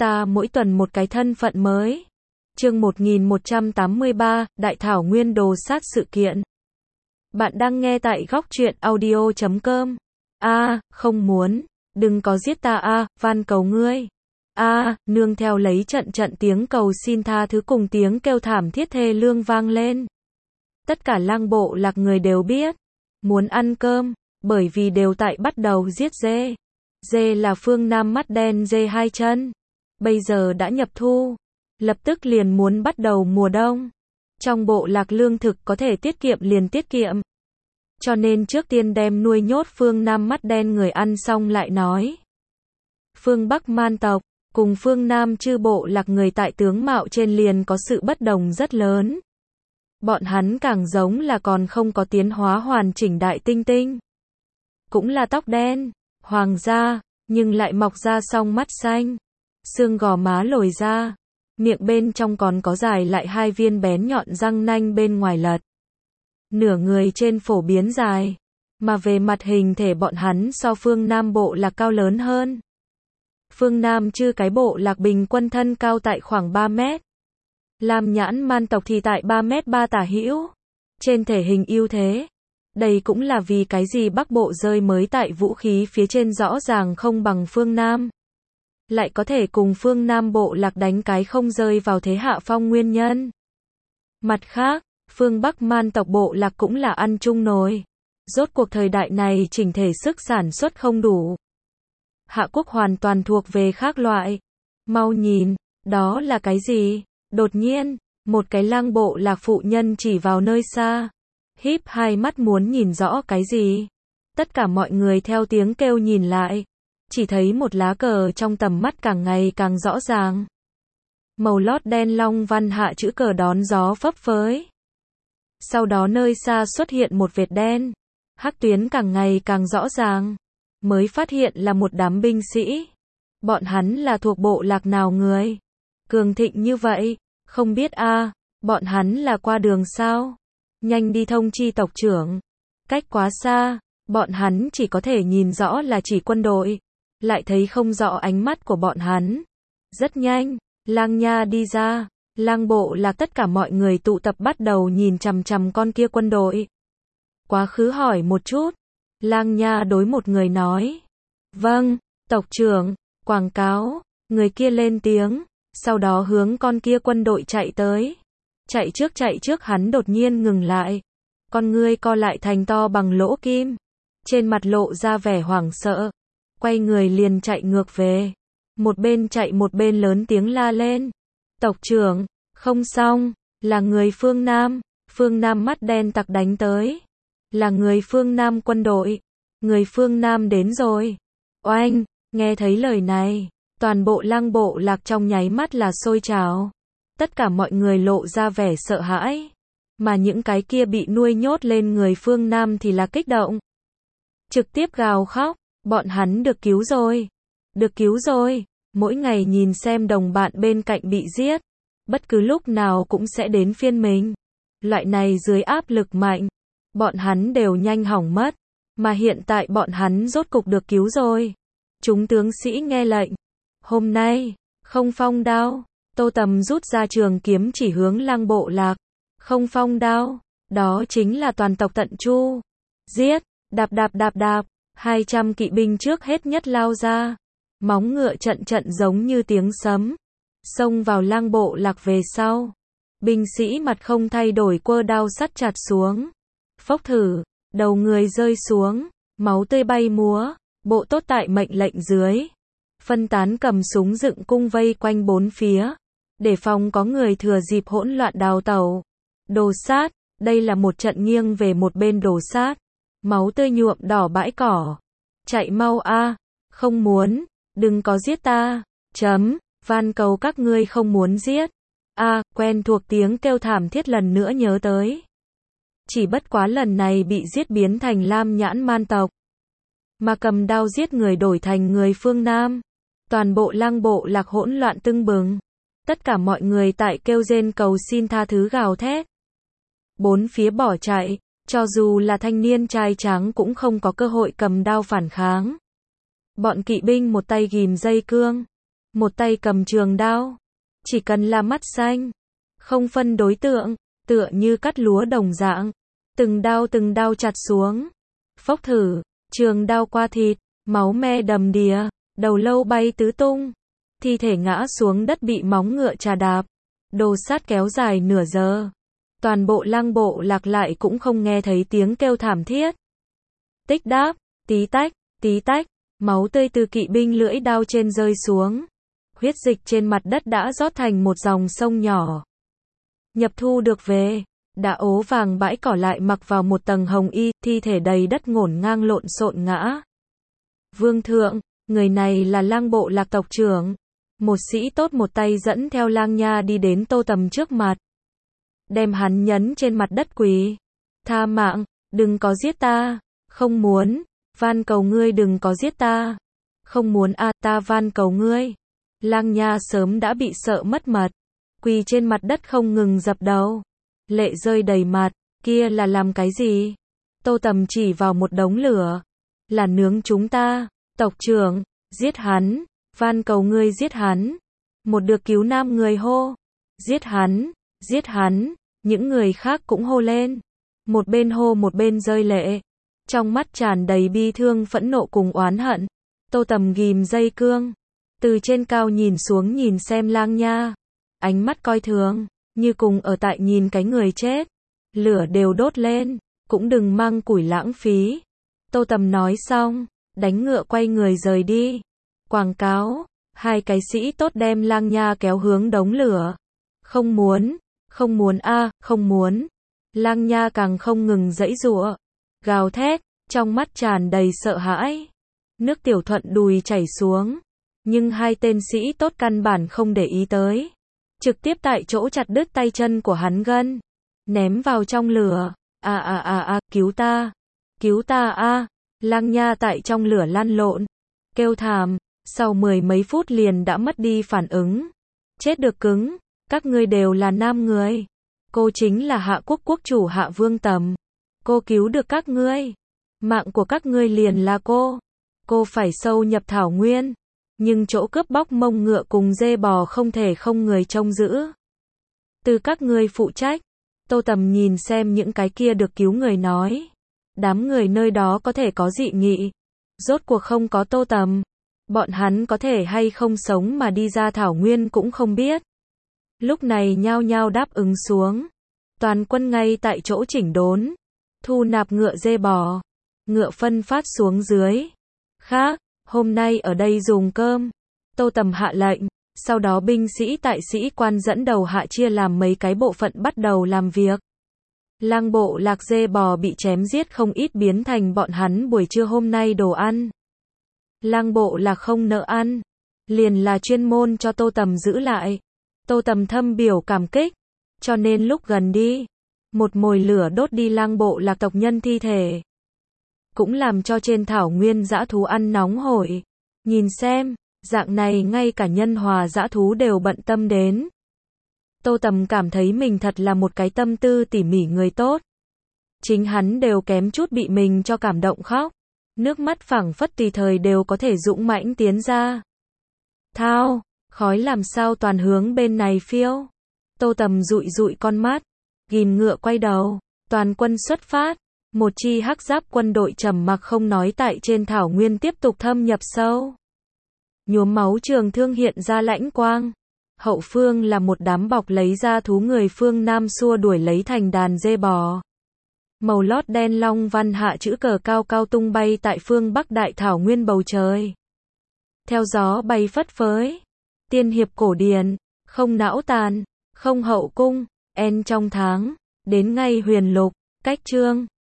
ta mỗi tuần một cái thân phận mới. Chương 1183, Đại Thảo Nguyên đồ sát sự kiện. Bạn đang nghe tại góc truyện audio.com. Không muốn, đừng có giết ta van cầu ngươi. Nương theo lấy trận trận tiếng cầu xin tha thứ cùng tiếng kêu thảm thiết thê lương vang lên. Tất cả lang bộ lạc người đều biết, muốn ăn cơm, bởi vì đều tại bắt đầu giết dê. Dê là phương Nam mắt đen dê hai chân. Bây giờ đã nhập thu, lập tức liền muốn bắt đầu mùa đông. Trong bộ lạc lương thực có thể tiết kiệm liền tiết kiệm. Cho nên trước tiên đem nuôi nhốt phương Nam mắt đen người ăn xong lại nói. Phương Bắc man tộc, cùng phương Nam chư bộ lạc người tại tướng mạo trên liền có sự bất đồng rất lớn. Bọn hắn càng giống là còn không có tiến hóa hoàn chỉnh đại tinh tinh. Cũng là tóc đen, hoàng da, nhưng lại mọc ra song mắt xanh. Xương gò má lồi ra, miệng bên trong còn có dài lại hai viên bén nhọn răng nanh bên ngoài lật. Nửa người trên phổ biến dài, mà về mặt hình thể bọn hắn so phương Nam bộ lạc cao lớn hơn. Phương Nam chư cái bộ lạc bình quân thân cao tại khoảng 3 mét. Lam nhãn man tộc thì tại 3 mét 3 tả hữu. Trên thể hình ưu thế. Đây cũng là vì cái gì Bắc bộ rơi mới tại vũ khí phía trên rõ ràng không bằng phương Nam. Lại có thể cùng phương Nam bộ lạc đánh cái không rơi vào thế hạ phong nguyên nhân. Mặt khác, phương Bắc man tộc bộ lạc cũng là ăn chung nồi. Rốt cuộc thời đại này chỉnh thể sức sản xuất không đủ. Hạ quốc hoàn toàn thuộc về khác loại. Mau nhìn, đó là cái gì? Đột nhiên, một cái lang bộ lạc phụ nhân chỉ vào nơi xa. Híp hai mắt muốn nhìn rõ cái gì. Tất cả mọi người theo tiếng kêu nhìn lại. Chỉ thấy một lá cờ trong tầm mắt càng ngày càng rõ ràng. Màu lót đen long văn hạ chữ cờ đón gió phấp phới. Sau đó nơi xa xuất hiện một vệt đen. Hắc tuyến càng ngày càng rõ ràng. Mới phát hiện là một đám binh sĩ. Bọn hắn là thuộc bộ lạc nào người? Cường thịnh như vậy, không biết bọn hắn là qua đường sao? Nhanh đi thông chi tộc trưởng. Cách quá xa, bọn hắn chỉ có thể nhìn rõ là chỉ quân đội. Lại thấy không rõ ánh mắt của bọn hắn. Rất nhanh, lang nha đi ra. Lang bộ lạc tất cả mọi người tụ tập bắt đầu nhìn chằm chằm con kia quân đội. Quá khứ hỏi một chút. Lang nha đối một người nói. Vâng, tộc trưởng, quảng cáo. Người kia lên tiếng. Sau đó hướng con kia quân đội chạy tới. Chạy trước hắn đột nhiên ngừng lại. Con ngươi co lại thành to bằng lỗ kim. Trên mặt lộ ra vẻ hoảng sợ. Quay người liền chạy ngược về. Một bên chạy một bên lớn tiếng la lên. Tộc trưởng, không xong, là người phương Nam. Phương Nam mắt đen tặc đánh tới. Là người phương Nam quân đội. Người phương Nam đến rồi. Oanh, nghe thấy lời này. Toàn bộ lang bộ lạc trong nháy mắt là sôi trào. Tất cả mọi người lộ ra vẻ sợ hãi. Mà những cái kia bị nuôi nhốt lên người phương Nam thì là kích động. Trực tiếp gào khóc. Bọn hắn được cứu rồi. Được cứu rồi. Mỗi ngày nhìn xem đồng bạn bên cạnh bị giết. Bất cứ lúc nào cũng sẽ đến phiên mình. Loại này dưới áp lực mạnh. Bọn hắn đều nhanh hỏng mất. Mà hiện tại bọn hắn rốt cục được cứu rồi. Chúng tướng sĩ nghe lệnh. Hôm nay, không phong đao. Tô Tầm rút ra trường kiếm chỉ hướng lang bộ lạc. Không phong đao. Đó chính là toàn tộc tận chu. Giết. Đạp. 200 kỵ binh trước hết nhất lao ra. Móng ngựa trận giống như tiếng sấm. Xông vào lang bộ lạc về sau. Binh sĩ mặt không thay đổi quơ đao sắt chặt xuống. Phốc thử. Đầu người rơi xuống. Máu tươi bay múa. Bộ tốt tại mệnh lệnh dưới. Phân tán cầm súng dựng cung vây quanh bốn phía. Để phòng có người thừa dịp hỗn loạn đào tẩu. Đồ sát. Đây là một trận nghiêng về một bên đồ sát. Máu tươi nhuộm đỏ bãi cỏ. Chạy mau không muốn, đừng có giết ta. Van cầu các ngươi không muốn giết. Quen thuộc tiếng kêu thảm thiết lần nữa nhớ tới. Chỉ bất quá lần này bị giết biến thành lam nhãn man tộc. Mà cầm đao giết người đổi thành người phương Nam. Toàn bộ lang bộ lạc hỗn loạn tưng bừng. Tất cả mọi người tại kêu rên cầu xin tha thứ gào thét. Bốn phía bỏ chạy. Cho dù là thanh niên trai tráng cũng không có cơ hội cầm đao phản kháng. Bọn kỵ binh một tay ghìm dây cương. một tay cầm trường đao. Chỉ cần là mắt xanh, không phân đối tượng, tựa như cắt lúa đồng dạng. Từng đao chặt xuống. Phốc thử, trường đao qua thịt, máu me đầm đìa, đầu lâu bay tứ tung. Thi thể ngã xuống đất bị móng ngựa chà đạp. Đồ sát kéo dài nửa giờ. Toàn bộ Lăng Bộ Lạc lại cũng không nghe thấy tiếng kêu thảm thiết. Tích đáp, tí tách, máu tươi từ kỵ binh lưỡi đao trên rơi xuống. Huyết dịch trên mặt đất đã rót thành một dòng sông nhỏ. Nhập thu được về, đã ố vàng bãi cỏ lại mặc vào một tầng hồng y, thi thể đầy đất ngổn ngang lộn xộn ngã. Vương thượng, người này là Lăng Bộ Lạc tộc trưởng. Một sĩ tốt một tay dẫn theo Lang Nha đi đến Tô Tầm trước mặt. Đem hắn nhấn trên mặt đất quỳ. Tha mạng, đừng có giết ta. Không muốn, van cầu ngươi đừng có giết ta. Không muốn ta van cầu ngươi. Lang Nha sớm đã bị sợ mất mật. Quỳ trên mặt đất không ngừng dập đầu. Lệ rơi đầy mặt, kia là làm cái gì? Tô Tầm chỉ vào một đống lửa. Là nướng chúng ta, tộc trưởng, giết hắn, van cầu ngươi giết hắn. Một được cứu nam người hô. Giết hắn, những người khác cũng hô lên. Một bên hô một bên rơi lệ. Trong mắt tràn đầy bi thương phẫn nộ cùng oán hận. Tô Tầm ghim dây cương. Từ trên cao nhìn xuống nhìn xem Lang Nha. Ánh mắt coi thường, như cùng ở tại nhìn cái người chết. Lửa đều đốt lên, cũng đừng mang củi lãng phí. Tô Tầm nói xong, đánh ngựa quay người rời đi. Quảng cáo, hai cái sĩ tốt đem Lang Nha kéo hướng đống lửa. Không muốn không muốn. Lang Nha càng không ngừng giãy giụa, gào thét, trong mắt tràn đầy sợ hãi. Nước tiểu thuận đùi chảy xuống, nhưng hai tên sĩ tốt căn bản không để ý tới. Trực tiếp tại chỗ chặt đứt tay chân của hắn gân, ném vào trong lửa. Cứu ta a. Lang Nha tại trong lửa lăn lộn, kêu thảm, sau 10 mấy phút liền đã mất đi phản ứng. Chết được cứng, các ngươi đều là nam người. Cô chính là Hạ Quốc quốc chủ Hạ Vương Tầm. Cô cứu được các ngươi. Mạng của các ngươi liền là cô. Cô phải sâu nhập thảo nguyên. Nhưng chỗ cướp bóc mông ngựa cùng dê bò không thể không người trông giữ. Từ các ngươi phụ trách. Tô Tầm nhìn xem những cái kia được cứu người nói. Đám người nơi đó có thể có dị nghị. Rốt cuộc không có Tô Tầm. Bọn hắn có thể hay không sống mà đi ra thảo nguyên cũng không biết. Lúc này nhao nhao đáp ứng xuống. Toàn quân ngay tại chỗ chỉnh đốn. Thu nạp ngựa dê bò. Ngựa phân phát xuống dưới. Khác, hôm nay ở đây dùng cơm. Tô Tầm hạ lệnh. Sau đó binh sĩ tại sĩ quan dẫn đầu hạ chia làm mấy cái bộ phận bắt đầu làm việc. Lăng Bộ Lạc dê bò bị chém giết không ít biến thành bọn hắn buổi trưa hôm nay đồ ăn. Lăng Bộ Lạc không nợ ăn. Liền là chuyên môn cho Tô Tầm giữ lại. Tô Tầm thâm biểu cảm kích. Cho nên lúc gần đi, một mồi lửa đốt đi Lăng Bộ Lạc tộc nhân thi thể. Cũng làm cho trên thảo nguyên dã thú ăn nóng hổi. Nhìn xem, dạng này ngay cả nhân hòa dã thú đều bận tâm đến. Tô Tầm cảm thấy mình thật là một cái tâm tư tỉ mỉ người tốt. Chính hắn đều kém chút bị mình cho cảm động khóc. Nước mắt phảng phất tùy thời đều có thể dũng mãnh tiến ra. Thao, khói làm sao toàn hướng bên này phiêu. Tô Tầm dụi dụi con mắt, ghim ngựa quay đầu, toàn quân xuất phát. Một chi hắc giáp quân đội trầm mặc không nói tại trên thảo nguyên tiếp tục thâm nhập sâu. Nhuốm máu trường thương hiện ra lãnh quang. Hậu phương là một đám bọc lấy ra thú người phương Nam xua đuổi lấy thành đàn dê bò. Màu lót đen long văn hạ chữ cờ cao cao tung bay tại phương Bắc đại thảo nguyên bầu trời. Theo gió bay phất phới. Tiên hiệp cổ điển, không não tàn, không hậu cung, en trong tháng, đến ngay huyền lục, cách chương.